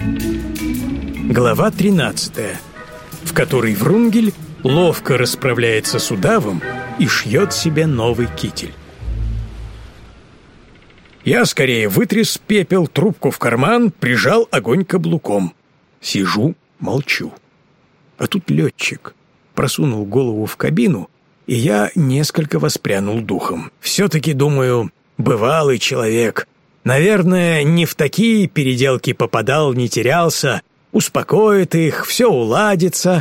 Глава 13, в которой Врунгель ловко расправляется с удавом и шьет себе новый китель. Я скорее вытряс пепел, трубку в карман, прижал огонь каблуком. Сижу, молчу. А тут летчик просунул голову в кабину, и я несколько воспрянул духом. Все-таки, думаю, бывалый человек. Наверное, не в такие переделки попадал, не терялся, успокоит их, все уладится.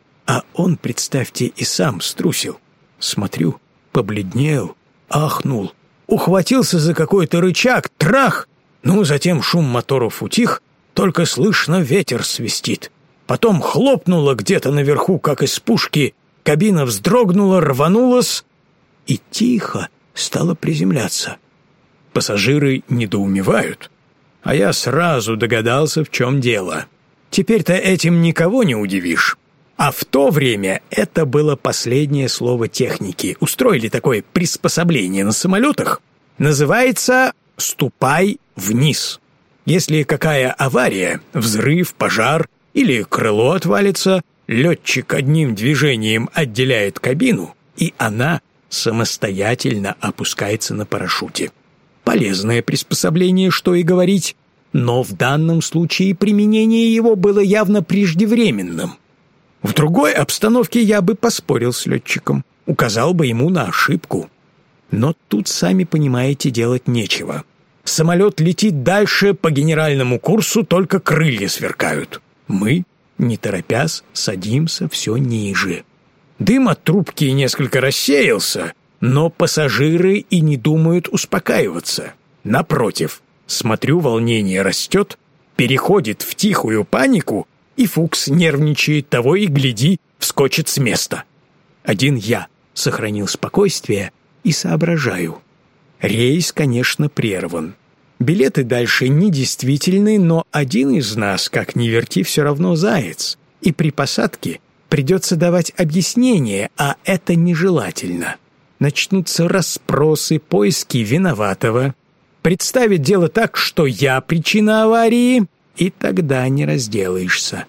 А он, представьте, и сам струсил. Смотрю, побледнел, ахнул, ухватился за какой-то рычаг, трах! Ну, затем шум моторов утих, только слышно ветер свистит. Потом хлопнуло где-то наверху, как из пушки, кабина вздрогнула, рванулась и тихо стала приземляться. Пассажиры недоумевают, а я сразу догадался, в чем дело. Теперь-то этим никого не удивишь. А в то время это было последнее слово техники. Устроили такое приспособление на самолетах. Называется «ступай вниз». Если какая авария, взрыв, пожар или крыло отвалится, летчик одним движением отделяет кабину, и она самостоятельно опускается на парашюте. Полезное приспособление, что и говорить, но в данном случае применение его было явно преждевременным. В другой обстановке я бы поспорил с летчиком, указал бы ему на ошибку. Но тут, сами понимаете, делать нечего. Самолет летит дальше по генеральному курсу, только крылья сверкают. Мы, не торопясь, садимся все ниже. Дым от трубки несколько рассеялся, но пассажиры и не думают успокаиваться. Напротив, смотрю, волнение растет, переходит в тихую панику, и Фукс нервничает, того и гляди, вскочит с места. Один я сохранил спокойствие и соображаю. Рейс, конечно, прерван. Билеты дальше недействительны, но один из нас, как ни верти, все равно заяц. И при посадке придется давать объяснение, а это нежелательно. Начнутся расспросы, поиски виноватого. Представить дело так, что я причина аварии, и тогда не разделаешься.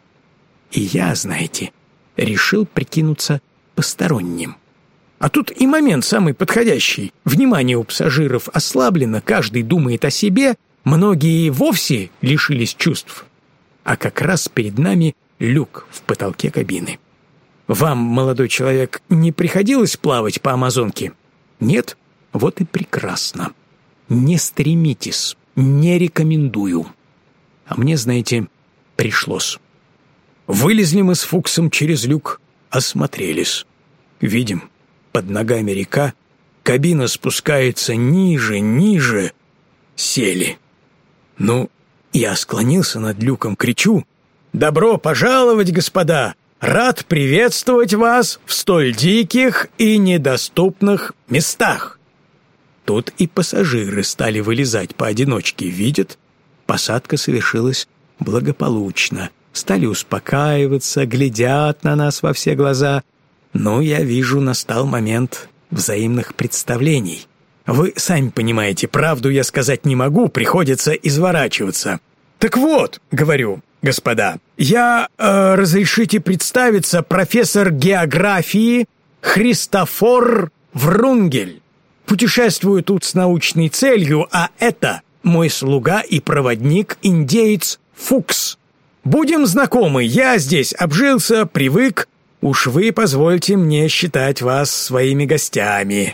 И я, знаете, решил прикинуться посторонним. А тут и момент самый подходящий. Внимание у пассажиров ослаблено, каждый думает о себе, многие вовсе лишились чувств. А как раз перед нами люк в потолке кабины. Вам, молодой человек, не приходилось плавать по Амазонке? Нет? Вот и прекрасно. Не стремитесь, не рекомендую. А мне, знаете, пришлось. Вылезли мы с Фуксом через люк, осмотрелись. Видим, под ногами река, кабина спускается ниже, ниже. Сели. Ну, я склонился над люком, кричу: «Добро пожаловать, господа! Рад приветствовать вас в столь диких и недоступных местах!» Тут и пассажиры стали вылезать поодиночке, видят, посадка совершилась благополучно. Стали успокаиваться, глядят на нас во все глаза. Ну, я вижу, настал момент взаимных представлений. Вы сами понимаете, правду я сказать не могу, приходится изворачиваться. «Так вот, — говорю, — господа, я, разрешите представиться, профессор географии Христофор Врунгель. Путешествую тут с научной целью, а это мой слуга и проводник, индеец Фукс. Будем знакомы, я здесь обжился, привык, уж вы позвольте мне считать вас своими гостями».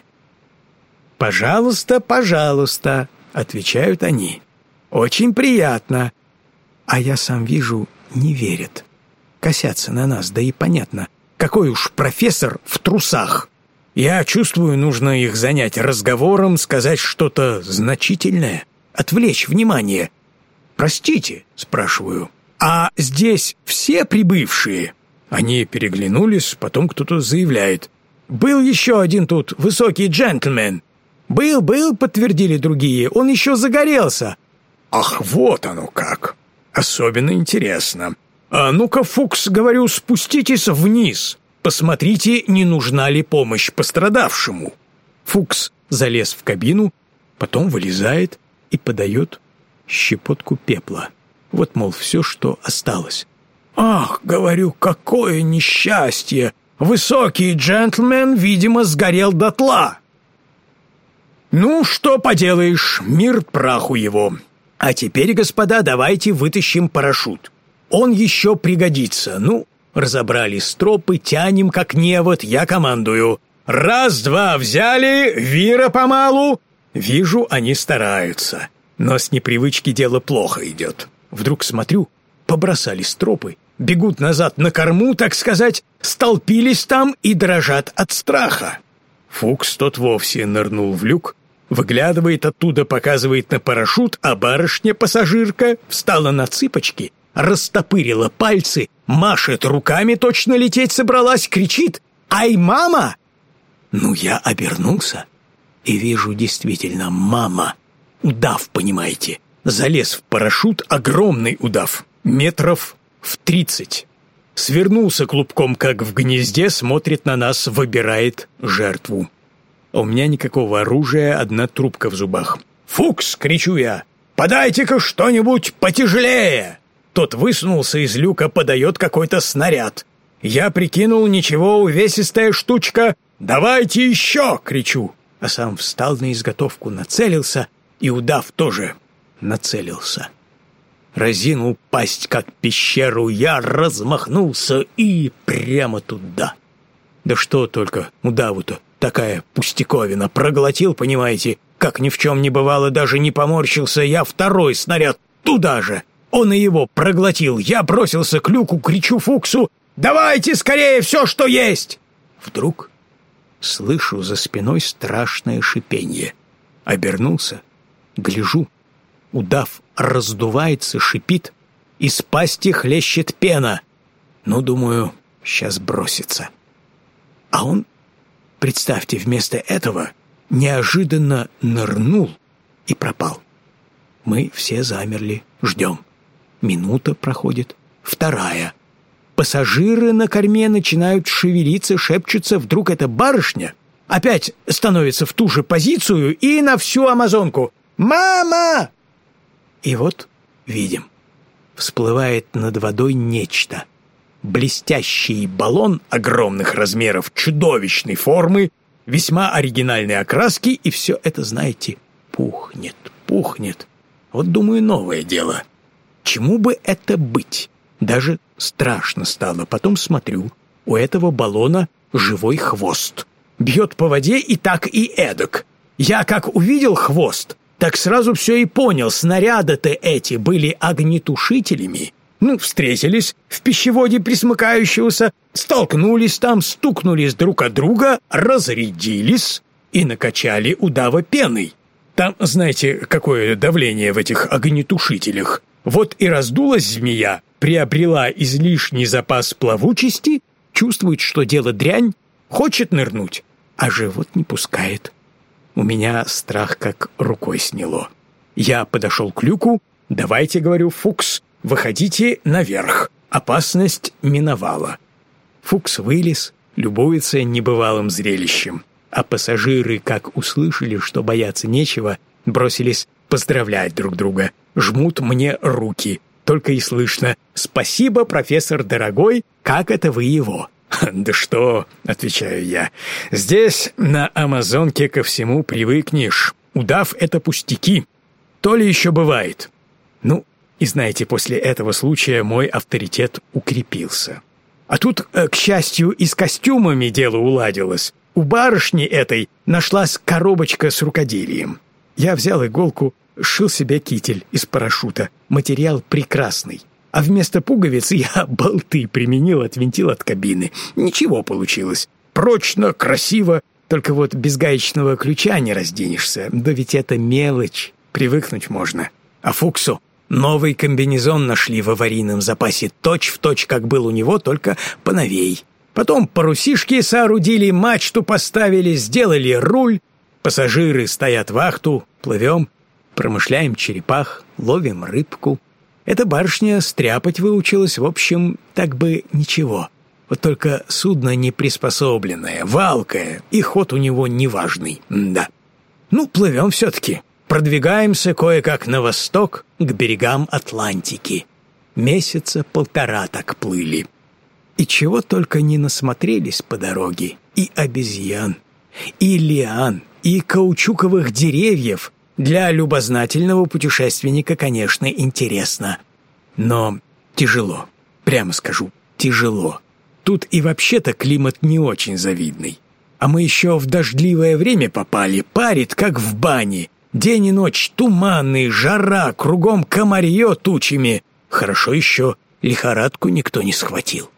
«Пожалуйста, пожалуйста», — отвечают они. «Очень приятно». А я сам вижу, не верят. Косятся на нас, да и понятно, какой уж профессор в трусах. Я чувствую, нужно их занять разговором, сказать что-то значительное, отвлечь внимание. «Простите», — спрашиваю, — «а здесь все прибывшие?» Они переглянулись, потом кто-то заявляет: «Был еще один тут высокий джентльмен». «Был», — подтвердили другие, — «он еще загорелся». «Ах, вот оно как! Особенно интересно. А ну-ка, Фукс, говорю, спуститесь вниз. Посмотрите, не нужна ли помощь пострадавшему». Фукс залез в кабину, потом вылезает и подает щепотку пепла. Вот, мол, все, что осталось. «Ах, — говорю, — какое несчастье! Высокий джентльмен, видимо, сгорел дотла!» «Ну, что поделаешь, мир праху его. А теперь, господа, давайте вытащим парашют. Он еще пригодится. Ну, разобрали стропы, тянем как невод, я командую. Раз-два взяли, вира помалу!» Вижу, они стараются, но с непривычки дело плохо идет. Вдруг смотрю, побросали стропы, бегут назад на корму, так сказать, столпились там и дрожат от страха. Фукс тот вовсе нырнул в люк, выглядывает оттуда, показывает на парашют, а барышня-пассажирка встала на цыпочки, растопырила пальцы, машет руками, точно лететь собралась, кричит: «Ай, мама!» Ну, я обернулся и вижу действительно мама. Удав, понимаете, залез в парашют, огромный удав, метров в 30. Свернулся клубком, как в гнезде, смотрит на нас, выбирает жертву. А у меня никакого оружия, одна трубка в зубах. «Фукс!» — кричу я. «Подайте-ка что-нибудь потяжелее!» Тот высунулся из люка, подает какой-то снаряд. Я прикинул, ничего, увесистая штучка. «Давайте еще!» — кричу. А сам встал на изготовку, нацелился, и удав тоже нацелился. Разинул пасть, как пещеру, я размахнулся и прямо туда. Да что только удаву-то такая пустяковина. Проглотил, понимаете, как ни в чем не бывало, даже не поморщился. Я второй снаряд туда же. Он и его проглотил. Я бросился к люку, кричу Фуксу: «Давайте скорее все, что есть!» Вдруг слышу за спиной страшное шипенье. Обернулся, гляжу. Удав раздувается, шипит, из пасти хлещет пена. Ну, думаю, сейчас бросится. А он, представьте, вместо этого неожиданно нырнул и пропал. Мы все замерли, ждем. Минута проходит, вторая. Пассажиры на корме начинают шевелиться, шепчутся. Вдруг эта барышня опять становится в ту же позицию и на всю амазонку: «Мама!» И вот видим, всплывает над водой нечто. Блестящий баллон огромных размеров, чудовищной формы, весьма оригинальной окраски, и все это, знаете, пухнет, пухнет. Вот, думаю, новое дело. Чему бы это быть? Даже страшно стало. Потом смотрю, у этого баллона живой хвост. Бьет по воде и так, и эдак. Я как увидел хвост, так сразу все и понял. Снаряды-то эти были огнетушителями. Ну, встретились в пищеводе присмыкающегося, столкнулись там, стукнулись друг от друга, разрядились и накачали удава пеной. Там, знаете, какое давление в этих огнетушителях. Вот и раздулась змея, приобрела излишний запас плавучести, чувствует, что дело дрянь, хочет нырнуть, а живот не пускает. У меня страх как рукой сняло. Я подошел к люку. «Давайте, — говорю, — Фукс, выходите наверх. Опасность миновала». Фукс вылез, любуется небывалым зрелищем. А пассажиры, как услышали, что бояться нечего, бросились поздравлять друг друга. Жмут мне руки. Только и слышно: «Спасибо, профессор дорогой, как это вы его?» «Да что?» — отвечаю я. «Здесь, на Амазонке, ко всему привыкнешь. Удав — это пустяки. То ли еще бывает». Ну, и знаете, после этого случая мой авторитет укрепился. А тут, к счастью, и с костюмами дело уладилось. У барышни этой нашлась коробочка с рукоделием. Я взял иголку, сшил себе китель из парашюта. Материал прекрасный. А вместо пуговиц я болты применил, отвинтил от кабины. Ничего получилось. Прочно, красиво. Только вот без гаечного ключа не разденешься. Да ведь это мелочь. Привыкнуть можно. А Фуксу новый комбинезон нашли в аварийном запасе. Точь-в-точь, как был у него, только поновей. Потом парусишки соорудили, мачту поставили, сделали руль. Пассажиры стоят вахту, плывем, промышляем черепах, ловим рыбку. Эта барышня стряпать выучилась, в общем, так бы ничего. Вот только судно не приспособленное, валкое, и ход у него неважный. Да. Ну, плывем все-таки. продвигаемся кое-как на восток, к берегам Атлантики. Месяца 1,5 так плыли. И чего только не насмотрелись по дороге. И обезьян, и лиан, и каучуковых деревьев. Для любознательного путешественника, конечно, интересно. Но тяжело, прямо скажу, тяжело. Тут и вообще-то климат не очень завидный. А мы еще в дождливое время попали, парит, как в бане. День и ночь туманный, жара, кругом комарье тучами. Хорошо еще лихорадку никто не схватил.